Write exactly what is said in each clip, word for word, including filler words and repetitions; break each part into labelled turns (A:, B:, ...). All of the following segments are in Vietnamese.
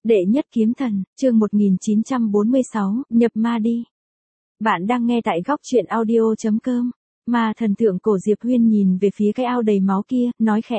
A: Đệ nhất kiếm thần, chương một nghìn chín trăm bốn mươi sáu, nhập ma đi. Bạn đang nghe tại góc truyện audio chấm com. Ma thần tượng cổ Diệp Huyên nhìn về phía cái ao đầy máu kia, nói khẽ.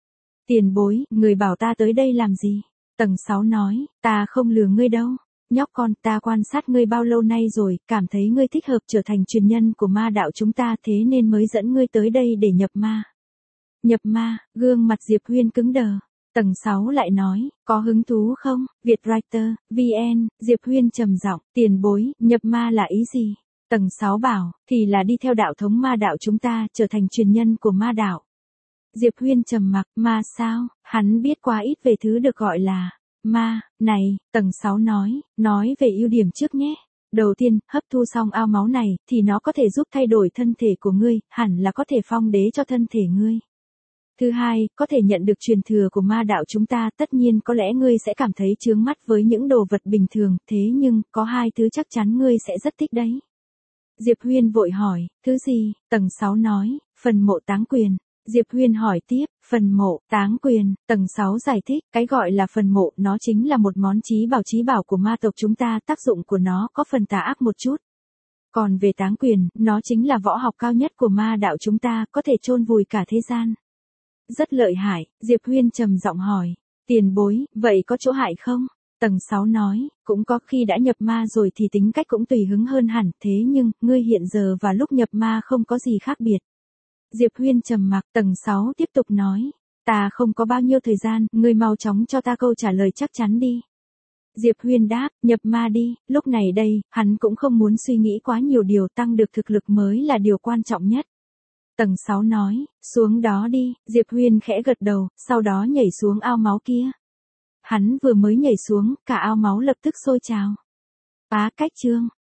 A: Tiền bối, người bảo ta tới đây làm gì? Tầng sáu nói, ta không lừa ngươi đâu. Nhóc con, ta quan sát ngươi bao lâu nay rồi, cảm thấy ngươi thích hợp trở thành truyền nhân của ma đạo chúng ta, thế nên mới dẫn ngươi tới đây để nhập ma. Nhập ma, gương mặt Diệp Huyên cứng đờ. Tầng sáu lại nói, có hứng thú không? Vietwriter, vê en, Diệp Huyên trầm giọng, tiền bối, nhập ma là ý gì? Tầng sáu bảo, thì là đi theo đạo thống ma đạo chúng ta, trở thành truyền nhân của ma đạo. Diệp Huyên trầm mặc, ma sao? Hắn biết quá ít về thứ được gọi là ma, này, tầng sáu nói, nói về ưu điểm trước nhé. Đầu tiên, hấp thu xong ao máu này, thì nó có thể giúp thay đổi thân thể của ngươi, hẳn là có thể phong đế cho thân thể ngươi. Thứ hai, có thể nhận được truyền thừa của ma đạo chúng ta, tất nhiên có lẽ ngươi sẽ cảm thấy chướng mắt với những đồ vật bình thường, thế nhưng, có hai thứ chắc chắn ngươi sẽ rất thích đấy. Diệp Huyên vội hỏi, thứ gì? Tầng sáu nói, phần mộ táng quyền. Diệp Huyên hỏi tiếp, phần mộ, táng quyền, tầng sáu giải thích, cái gọi là phần mộ, nó chính là một món chí bảo chí bảo của ma tộc chúng ta, tác dụng của nó có phần tà ác một chút. Còn về táng quyền, nó chính là võ học cao nhất của ma đạo chúng ta, có thể chôn vùi cả thế gian. Rất lợi hại, Diệp Huyên trầm giọng hỏi, tiền bối, vậy có chỗ hại không? Tầng sáu nói, cũng có, khi đã nhập ma rồi thì tính cách cũng tùy hứng hơn hẳn, thế nhưng, ngươi hiện giờ và lúc nhập ma không có gì khác biệt. Diệp Huyên trầm mặc, tầng sáu tiếp tục nói, ta không có bao nhiêu thời gian, ngươi mau chóng cho ta câu trả lời chắc chắn đi. Diệp Huyên đáp, nhập ma đi, lúc này đây, hắn cũng không muốn suy nghĩ quá nhiều, điều tăng được thực lực mới là điều quan trọng nhất. Tầng sáu nói, xuống đó đi, Diệp Huyên khẽ gật đầu, sau đó nhảy xuống ao máu kia. Hắn vừa mới nhảy xuống, cả ao máu lập tức sôi trào. Phá cách chương.